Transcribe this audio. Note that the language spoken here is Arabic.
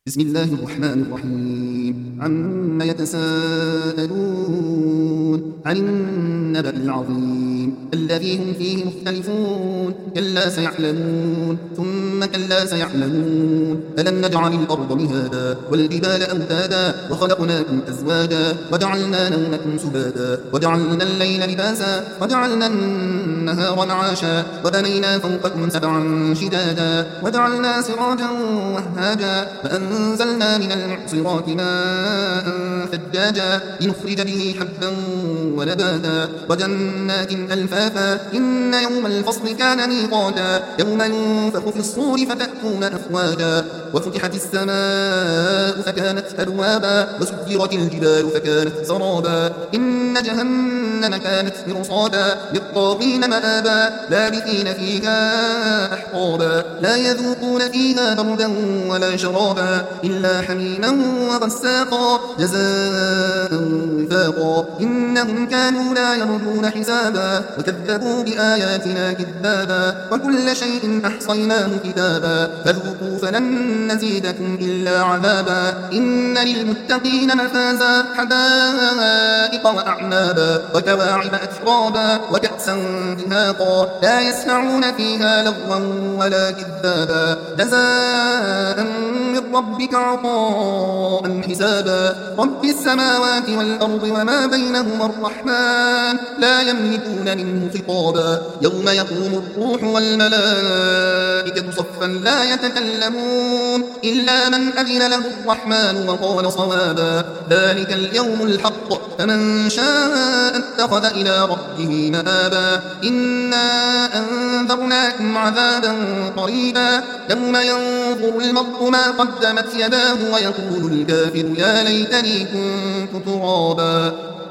بسم الله الرحمن الرحيم عما يتساءلون عن النبأ العظيم الذي هم فيه مختلفون كلا سيعلمون ثم كلا سيعلمون ألم نجعل الأرض مهادا والجبال أوتادا وخلقناكم أزواجا وجعلنا نومكم سباتا وجعلنا الليل لباسا وجعلنا النهار معاشا وبنينا فوقكم سبعا شدادا وجعلنا سراجا وهاجا فأنزلنا من المعصرات ماء ثجاجا لنخرج به حبا ونباتا وجنات ألفافا إن يوم الفصل كان ميقاتا يوم ينفخ في الصور فتأتون أفواجا وفتحت السماء فكانت أبوابا وسجرت الجبال فكانت سرابا إن جهنم كانت مرصادا للطاغين مآبا لابثين فيها أحقابا لا يذوقون فيها بردا ولا شرابا إلا حميما وغساقا جزاء وفاقا إنهم كانوا لا يرجون حسابا وكذبوا بآياتنا كذابا وكل شيء أحصيناه كتابا فذوقوا فلن نزيدكم إلا عذابا إن للمتقين مفازا حدائق وأعنابا وكواعب أترابا وكأسا دهاقا لا يسمعون فيها لغوا ولا كذابا جزاء من ربك عطاء حسابا رب السماوات والأرض وما بينهما الرحمن لا يملكون منه خطابا يوم يقوم الروح والملائكة صفا لا يتكلمون إلا من أذن له الرحمن وقال صوابا ذلك اليوم الحق فمن شاء اتخذ إلى ربه مآبا إنا أنذرناكم عذابا قريبا يوم ينظر المرء ما قدمت يداه ويقول الكافر يا ليتني كنت ترابا.